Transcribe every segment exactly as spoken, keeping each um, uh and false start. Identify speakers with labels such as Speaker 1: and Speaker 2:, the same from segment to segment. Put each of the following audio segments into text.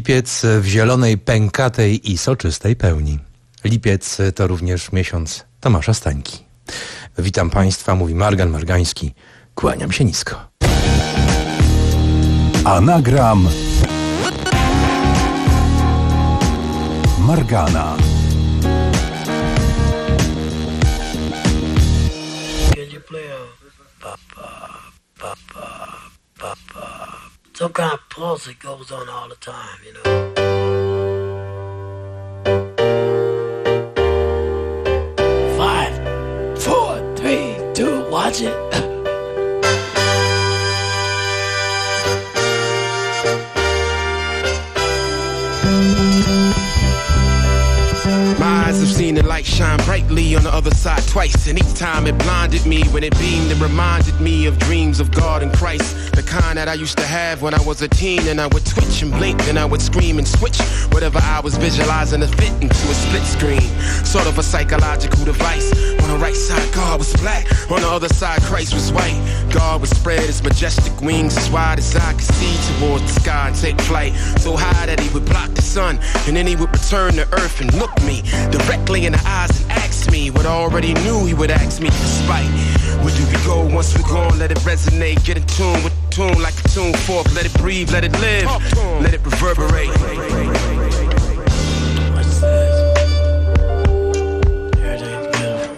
Speaker 1: Lipiec w zielonej, pękatej i soczystej pełni. Lipiec to również miesiąc Tomasza Stańki. Witam Państwa, mówi Margan Margański. Kłaniam się nisko.
Speaker 2: Anagram Margana.
Speaker 3: Some kind of pulse that goes on all the time, you know. Five, four, three, two, watch it.
Speaker 4: My eyes have seen the light shine brightly on the other side twice, and each time it blinded me. When it beamed, it reminded me of dreams of God and Christ, the kind that I used to have when I was a teen. And I would twitch and blink, and I would scream and switch whatever I was visualizing to fit into a split screen, sort of a psychological device. On the right side, God was black. On the other side, Christ was white. God would spread his majestic wings as wide as I could see towards the sky and take flight, so high that he would block the sun, and then he would return to earth and look me directly in the eyes and ask me what I already knew he would ask me despite. Where do we go once we're gone? Let it resonate, get in tune with the tune like a tune fork. Let it breathe, let it live, let it reverberate.
Speaker 3: What's this? Everything's beautiful.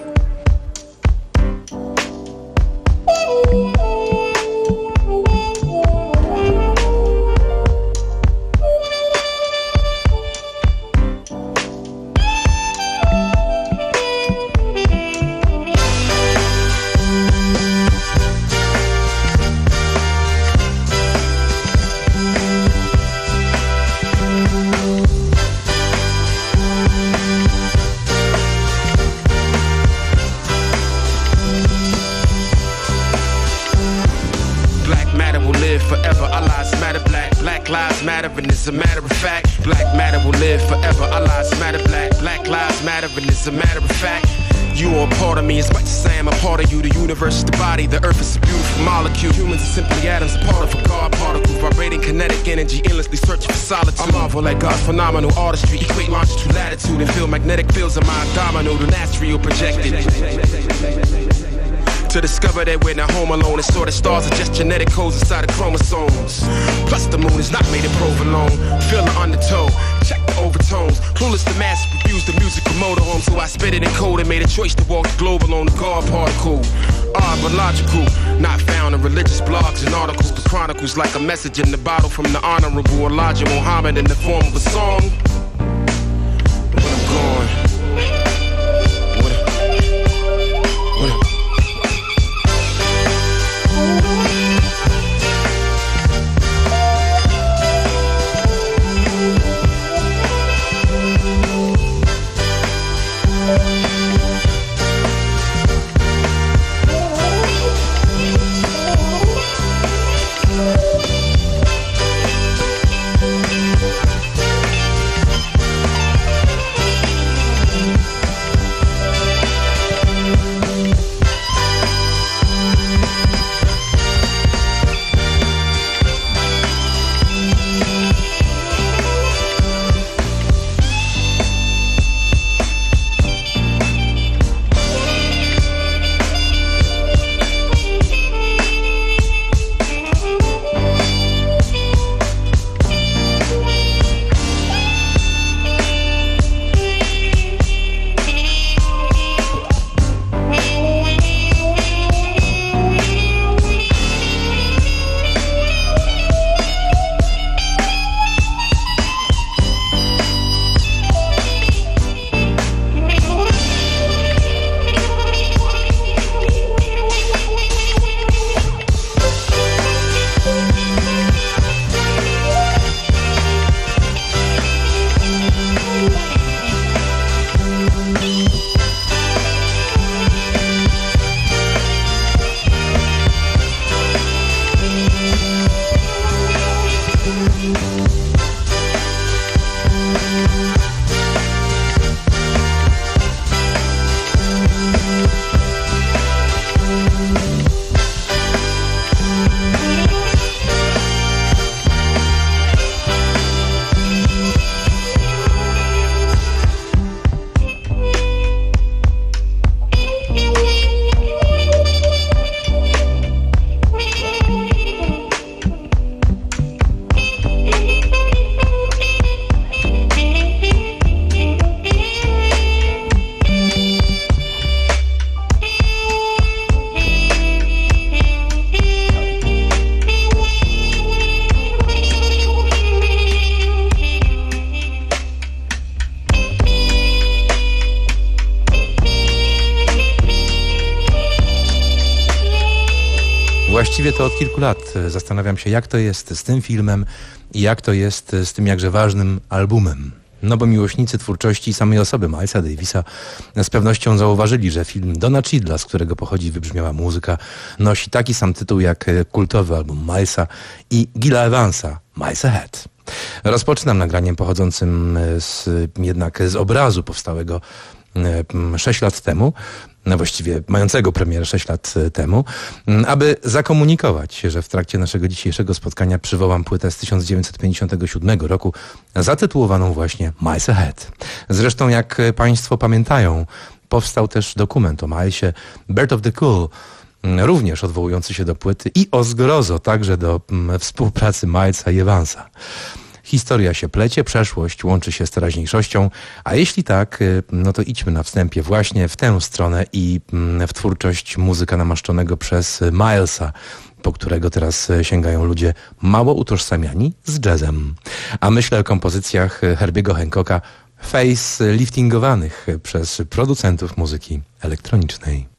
Speaker 4: Forever, our lives matter black. Black lives matter, and as a matter of fact, black matter will live forever. Our lives matter black. Black lives matter, and as a matter of fact, you are a part of me as much as I am a part of you. The universe is the body, the earth is a beautiful molecule. Humans are simply atoms, part of a God particle, vibrating kinetic energy, endlessly searching for solitude. I marvel at God's phenomenal artistry, equate longitude, latitude, and feel magnetic fields of my abdominal, the astral projected. To discover that we're not home alone, and saw the stars are just genetic codes inside the chromosomes. Plus the moon is not made of provolone. Feel the undertow, check the overtones. Clueless the mass refused the musical motorhome, so I spit it in code and made a choice to walk the globe alone. The God particle, odd but logical, not found in religious blogs and articles, but chronicles like a message in the bottle from the honorable Elijah Muhammad in the form of a song. But when I'm gone,
Speaker 1: Właściwie to od kilku lat zastanawiam się, jak to jest z tym filmem i jak to jest z tym jakże ważnym albumem. No bo miłośnicy twórczości samej osoby Milesa Davisa z pewnością zauważyli, że film Dona Cheadla, z którego pochodzi wybrzmiała muzyka, nosi taki sam tytuł jak kultowy album Milesa i Gilla Evansa, Miles Ahead. Rozpoczynam nagraniem pochodzącym z, jednak z obrazu powstałego sześć lat temu, no właściwie mającego premierę sześć lat temu, aby zakomunikować, że w trakcie naszego dzisiejszego spotkania przywołam płytę z tysiąc dziewięćset pięćdziesiątego siódmego roku zatytułowaną właśnie Miles Ahead. Zresztą jak Państwo pamiętają, powstał też dokument o Milesie, Birth of the Cool, również odwołujący się do płyty i o zgrozo także do współpracy Milesa i Evansa. Historia się plecie, przeszłość łączy się z teraźniejszością, a jeśli tak, no to idźmy na wstępie właśnie w tę stronę i w twórczość muzyka namaszczonego przez Milesa, po którego teraz sięgają ludzie mało utożsamiani z jazzem. A myślę o kompozycjach Herbiego Hancocka, face liftingowanych przez producentów muzyki elektronicznej.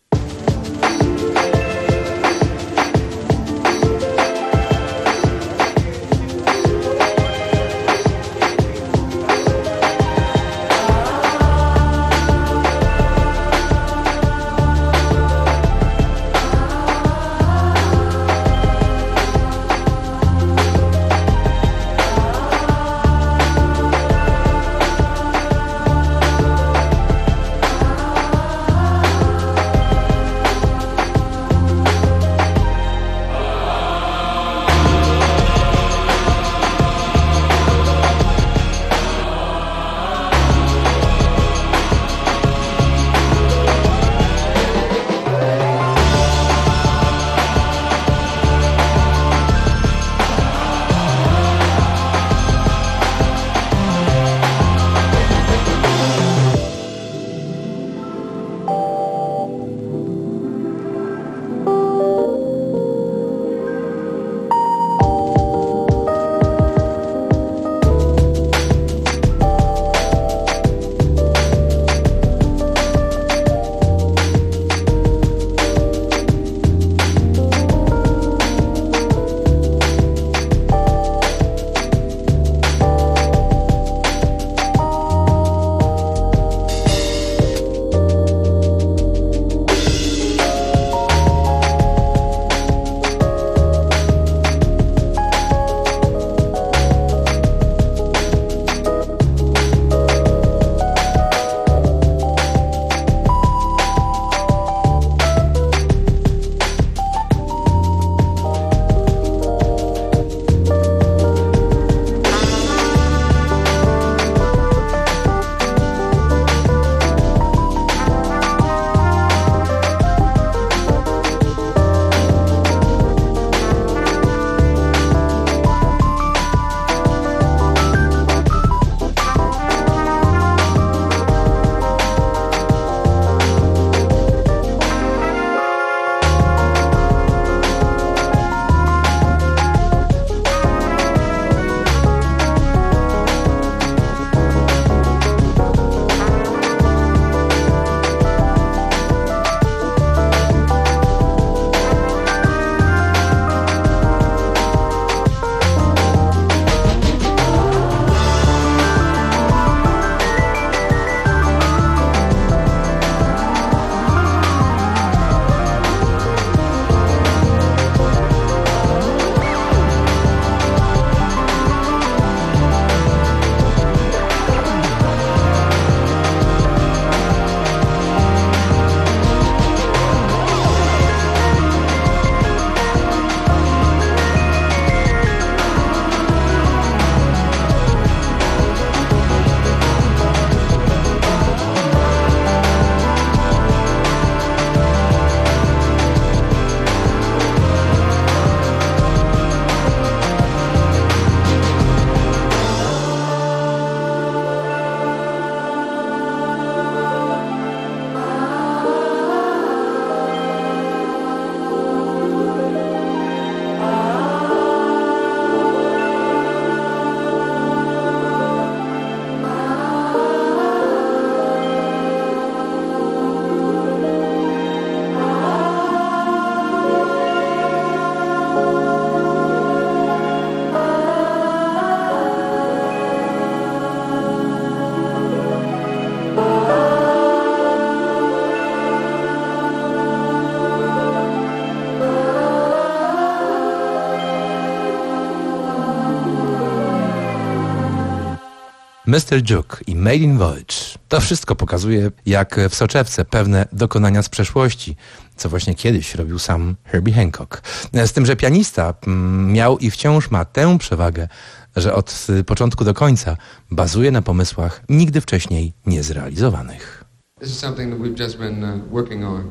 Speaker 1: mister Juke i Made in Voyage. To wszystko pokazuje, jak w soczewce pewne dokonania z przeszłości, co właśnie kiedyś robił sam Herbie Hancock. Z tym, że pianista miał i wciąż ma tę przewagę, że od początku do końca bazuje na pomysłach nigdy wcześniej niezrealizowanych.
Speaker 2: This is something that we've just been uh, working on.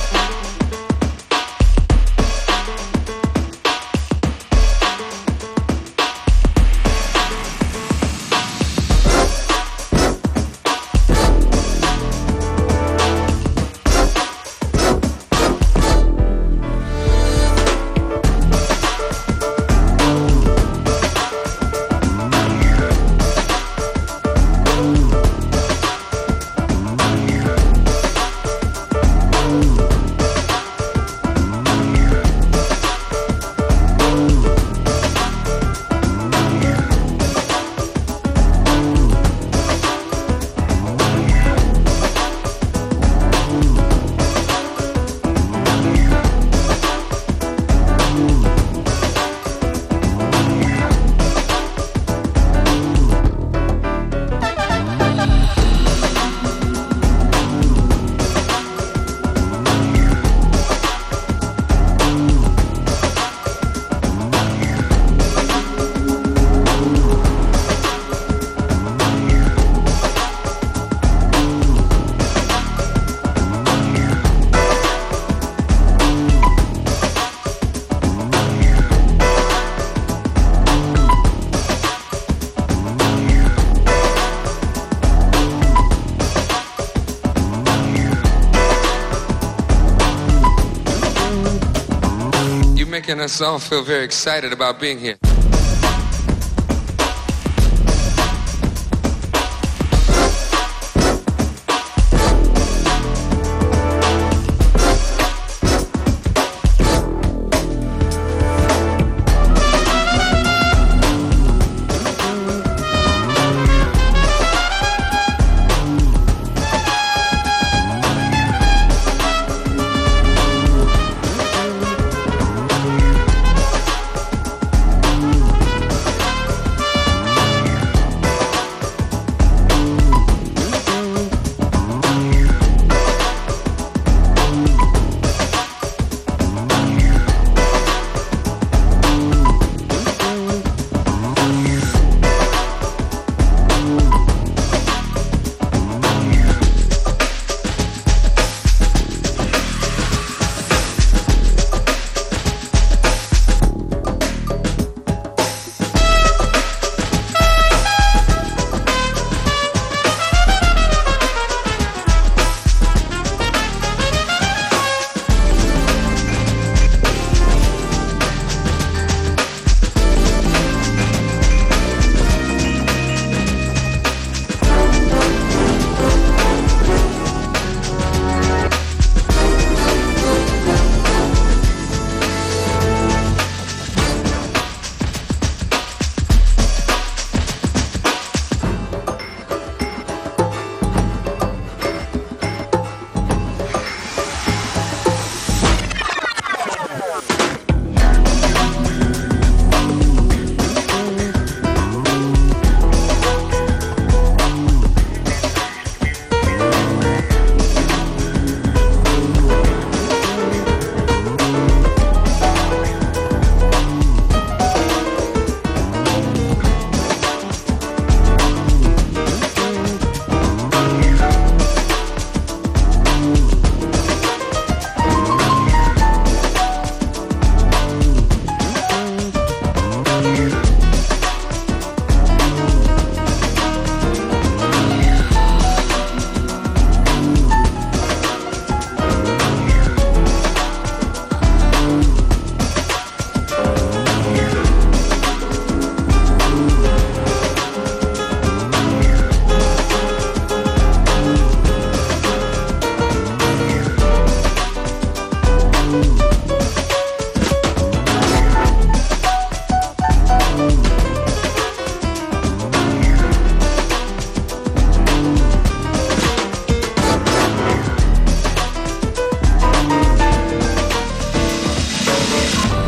Speaker 2: Making us all feel very excited about being here.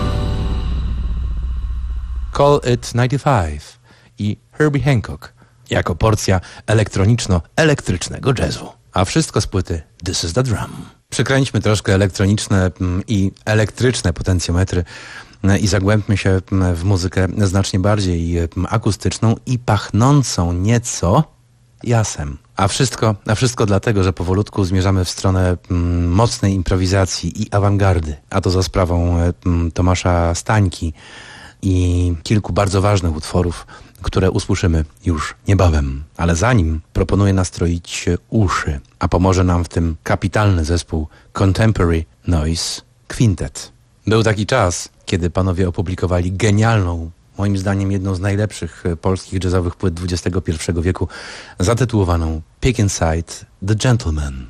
Speaker 1: Call It dziewięćdziesiąt pięć i Herbie Hancock jako porcja elektroniczno-elektrycznego jazzu. A wszystko z płyty This is the Drum. Przykręćmy troszkę elektroniczne i elektryczne potencjometry i zagłębmy się w muzykę znacznie bardziej akustyczną i pachnącą nieco jasem. A wszystko, a wszystko dlatego, że powolutku zmierzamy w stronę mm, mocnej improwizacji i awangardy, a to za sprawą mm, Tomasza Stańki i kilku bardzo ważnych utworów, które usłyszymy już niebawem. Ale zanim proponuję nastroić uszy, a pomoże nam w tym kapitalny zespół Contemporary Noise Quintet. Był taki czas, kiedy panowie opublikowali genialną, moim zdaniem jedną z najlepszych polskich jazzowych płyt dwudziestego pierwszego wieku, zatytułowaną Pick Inside the Gentleman.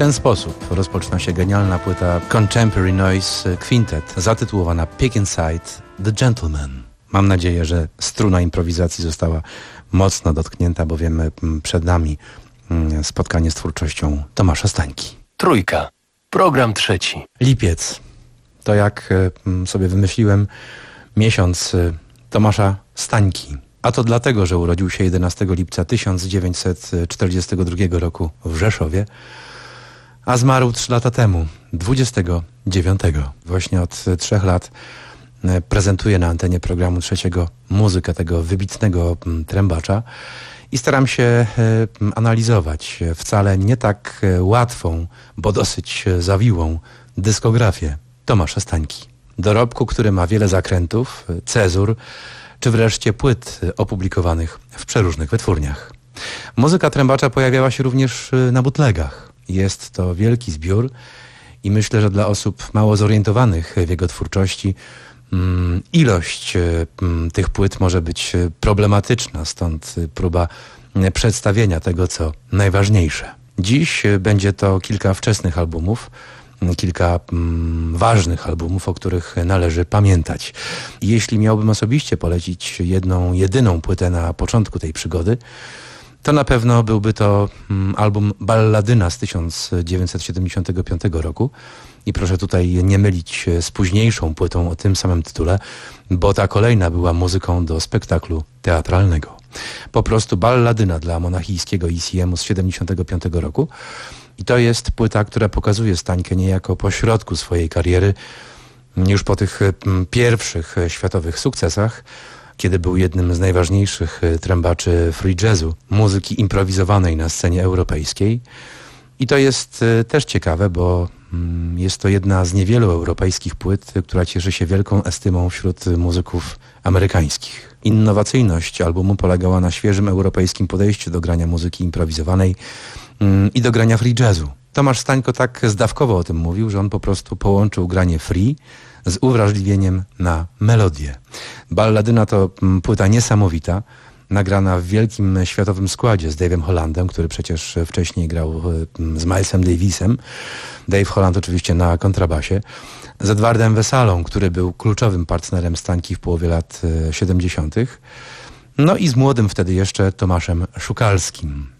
Speaker 1: ten sposób rozpoczyna się genialna płyta Contemporary Noise Quintet, zatytułowana Pick Inside the Gentleman. Mam nadzieję, że struna improwizacji została mocno dotknięta, bowiem przed nami spotkanie z twórczością Tomasza Stańki.
Speaker 5: Trójka. Program trzeci.
Speaker 1: Lipiec. To jak sobie wymyśliłem, miesiąc Tomasza Stańki. A to dlatego, że urodził się jedenastego lipca tysiąc dziewięćset czterdziestego drugiego roku w Rzeszowie, a zmarł trzy lata temu, dwudziestego dziewiątego. Właśnie od trzech lat prezentuję na antenie programu trzeciego muzykę tego wybitnego trębacza i staram się analizować wcale nie tak łatwą, bo dosyć zawiłą dyskografię Tomasza Stańki. Dorobku, który ma wiele zakrętów, cezur, czy wreszcie płyt opublikowanych w przeróżnych wytwórniach. Muzyka trębacza pojawiała się również na bootlegach. Jest to wielki zbiór i myślę, że dla osób mało zorientowanych w jego twórczości mm, ilość mm, tych płyt może być problematyczna, stąd próba przedstawienia tego, co najważniejsze. Dziś będzie to kilka wczesnych albumów, kilka mm, ważnych albumów, o których należy pamiętać. Jeśli miałbym osobiście polecić jedną, jedyną płytę na początku tej przygody, to na pewno byłby to mm, album Balladyna z tysiąc dziewięćset siedemdziesiątego piątego roku. I proszę tutaj nie mylić z późniejszą płytą o tym samym tytule, bo ta kolejna była muzyką do spektaklu teatralnego. Po prostu Balladyna dla monachijskiego I C M-u z siedemdziesiątego piątego roku. I to jest płyta, która pokazuje Stańkę niejako po środku swojej kariery, już po tych pierwszych światowych sukcesach, kiedy był jednym z najważniejszych trębaczy free jazzu, muzyki improwizowanej na scenie europejskiej. I to jest też ciekawe, bo jest to jedna z niewielu europejskich płyt, która cieszy się wielką estymą wśród muzyków amerykańskich. Innowacyjność albumu polegała na świeżym europejskim podejściu do grania muzyki improwizowanej i do grania free jazzu. Tomasz Stańko tak zdawkowo o tym mówił, że on po prostu połączył granie free z uwrażliwieniem na melodię. Balladyna to płyta niesamowita, nagrana w wielkim światowym składzie z Dave'em Hollandem, który przecież wcześniej grał z Milesem Davisem. Dave Holland oczywiście na kontrabasie. Z Edwardem Wesalą, który był kluczowym partnerem Stańki w połowie lat siedemdziesiątych. No i z młodym wtedy jeszcze Tomaszem Szukalskim.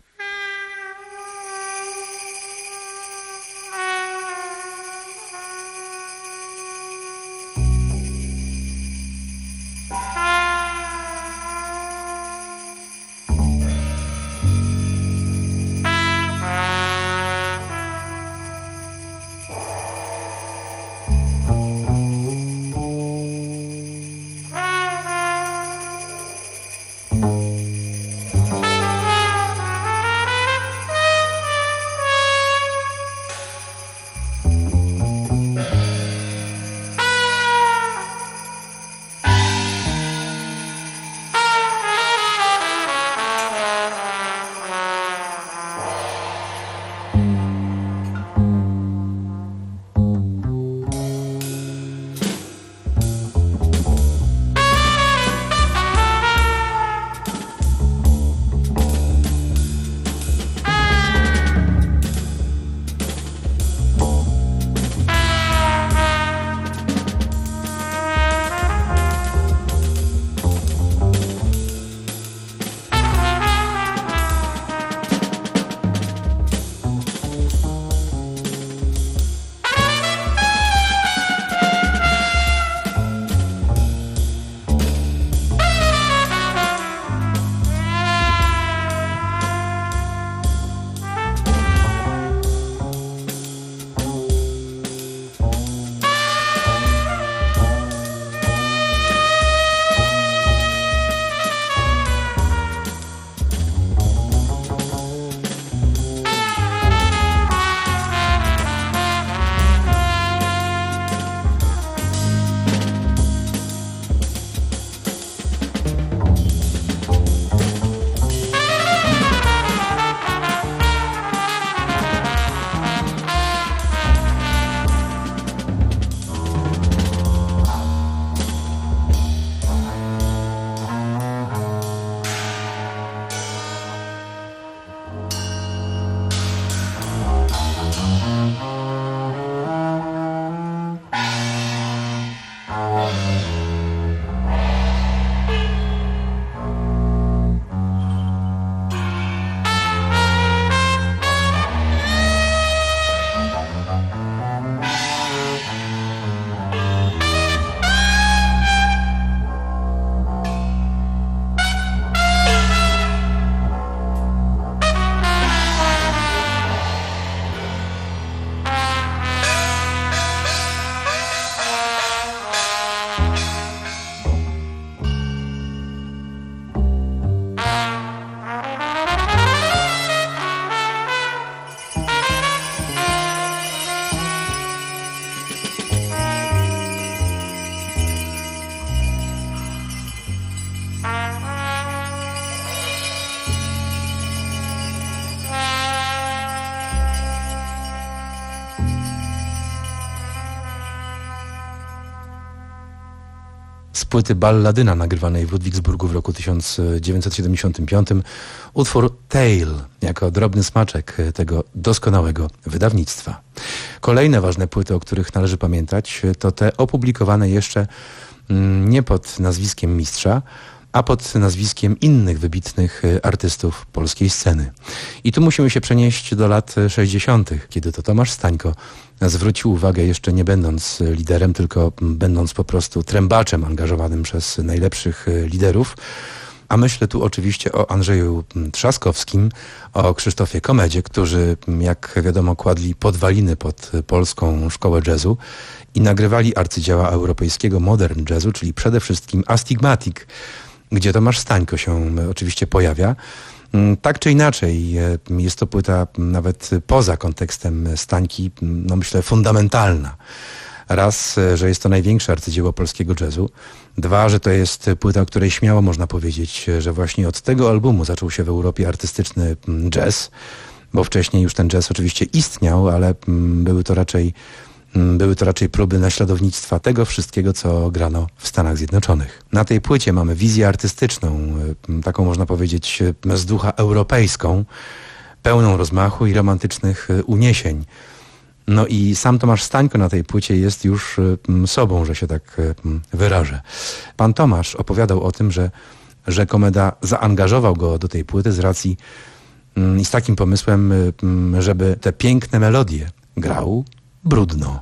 Speaker 1: płyty Balladyna nagrywanej w Ludwigsburgu w roku tysiąc dziewięćset siedemdziesiątym piątym utwór Tale jako drobny smaczek tego doskonałego wydawnictwa. Kolejne ważne płyty, o których należy pamiętać, to te opublikowane jeszcze nie pod nazwiskiem mistrza, a pod nazwiskiem innych wybitnych artystów polskiej sceny. I tu musimy się przenieść do lat sześćdziesiątych, kiedy to Tomasz Stańko zwrócił uwagę, jeszcze nie będąc liderem, tylko będąc po prostu trębaczem angażowanym przez najlepszych liderów. A myślę tu oczywiście o Andrzeju Trzaskowskim, o Krzysztofie Komedzie, którzy, jak wiadomo, kładli podwaliny pod polską szkołę jazzu i nagrywali arcydzieła europejskiego modern jazzu, czyli przede wszystkim Astigmatic, gdzie Tomasz Stańko się oczywiście pojawia. Tak czy inaczej, jest to płyta nawet poza kontekstem Stańki, no myślę, fundamentalna. Raz, że jest to największe arcydzieło polskiego jazzu. Dwa, że to jest płyta, o której śmiało można powiedzieć, że właśnie od tego albumu zaczął się w Europie artystyczny jazz, bo wcześniej już ten jazz oczywiście istniał, ale były to raczej Były to raczej próby naśladownictwa tego wszystkiego, co grano w Stanach Zjednoczonych. Na tej płycie mamy wizję artystyczną, taką można powiedzieć z ducha europejską, pełną rozmachu i romantycznych uniesień. No i sam Tomasz Stańko na tej płycie jest już sobą, że się tak wyrażę. Pan Tomasz opowiadał o tym, że, że Komeda zaangażował go do tej płyty z racji i z takim pomysłem, żeby te piękne melodie grał brudno.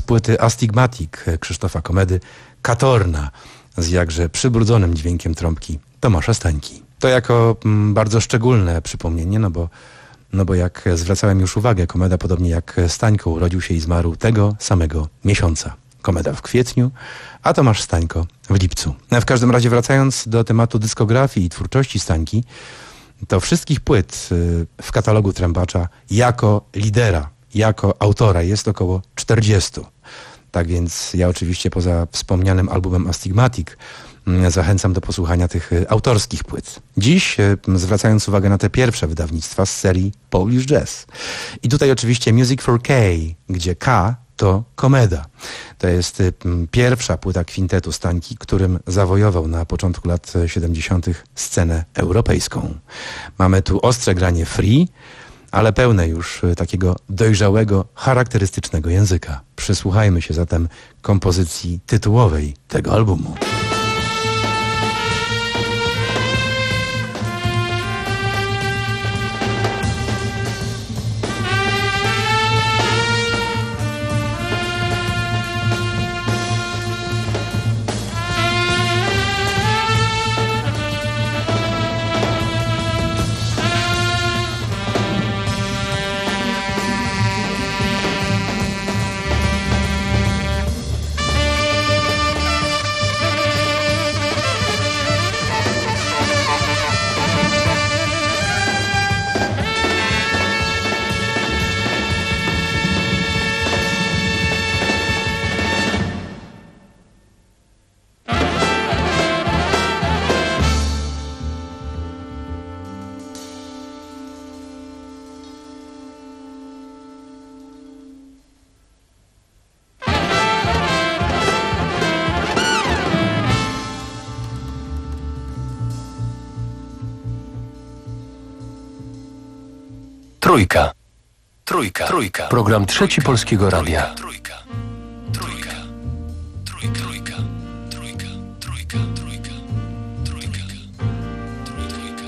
Speaker 1: płyty Astigmatic Krzysztofa Komedy, Katorna z jakże przybrudzonym dźwiękiem trąbki Tomasza Stańki. To jako mm, bardzo szczególne przypomnienie, no bo, no bo jak zwracałem już uwagę, Komeda podobnie jak Stańko urodził się i zmarł tego samego miesiąca. Komeda w kwietniu, a Tomasz Stańko w lipcu. W każdym razie wracając do tematu dyskografii i twórczości Stańki, to wszystkich płyt w katalogu Trębacza jako lidera, jako autora jest około czterdziestu. Tak więc ja oczywiście poza wspomnianym albumem Astigmatic zachęcam do posłuchania tych autorskich płyt. Dziś zwracając uwagę na te pierwsze wydawnictwa z serii Polish Jazz. I tutaj oczywiście Music for K, gdzie K to Komeda. To jest pierwsza płyta kwintetu Stańki, którym zawojował na początku lat siedemdziesiątych scenę europejską. Mamy tu ostre granie free, ale pełne już takiego dojrzałego, charakterystycznego języka. Przysłuchajmy się zatem kompozycji tytułowej tego albumu.
Speaker 5: Trójka. Trójka. Trójka. Program Trzeci Polskiego Radia. Trójka. Trójka. Trójka. Trójka. Trójka. Trójka. Trójka. Trójka. Trójka.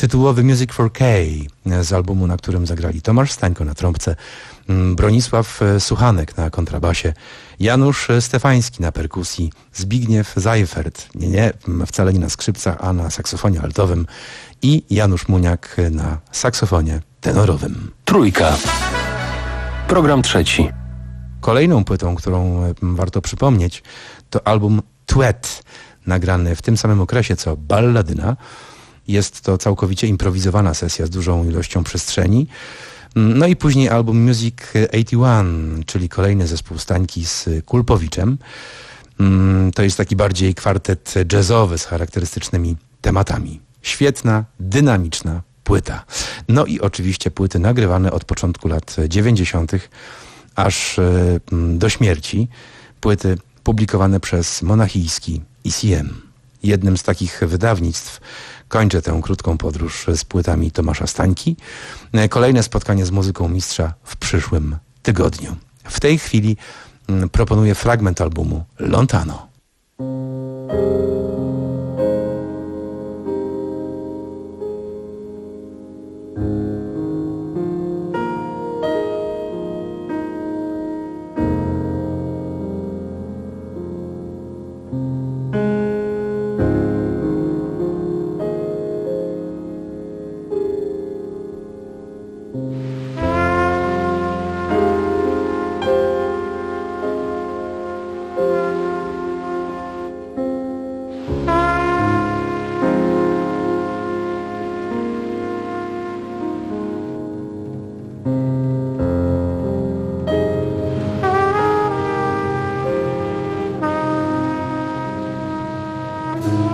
Speaker 1: tytułowy Music for K z albumu, na którym zagrali Tomasz Stańko na trąbce, Bronisław Suchanek na kontrabasie, Janusz Stefański na perkusji, Zbigniew Zajfert, nie, nie, wcale nie na skrzypcach, a na saksofonie altowym i Janusz Muniak na saksofonie tenorowym.
Speaker 5: Trójka. Program trzeci.
Speaker 1: Kolejną płytą, którą warto przypomnieć, to album Tweet, nagrany w tym samym okresie co Balladyna. Jest to całkowicie improwizowana sesja z dużą ilością przestrzeni. No i później album Music osiemdziesiąt jeden, czyli kolejny zespół Stańki z Kulpowiczem. To jest taki bardziej kwartet jazzowy z charakterystycznymi tematami. Świetna, dynamiczna płyta. No i oczywiście płyty nagrywane od początku lat dziewięćdziesiątych aż do śmierci. Płyty publikowane przez monachijski E C M. Jednym z takich wydawnictw kończę tę krótką podróż z płytami Tomasza Stańki. Kolejne spotkanie z muzyką mistrza w przyszłym tygodniu. W tej chwili proponuję fragment albumu Lontano.
Speaker 6: Mm-hmm.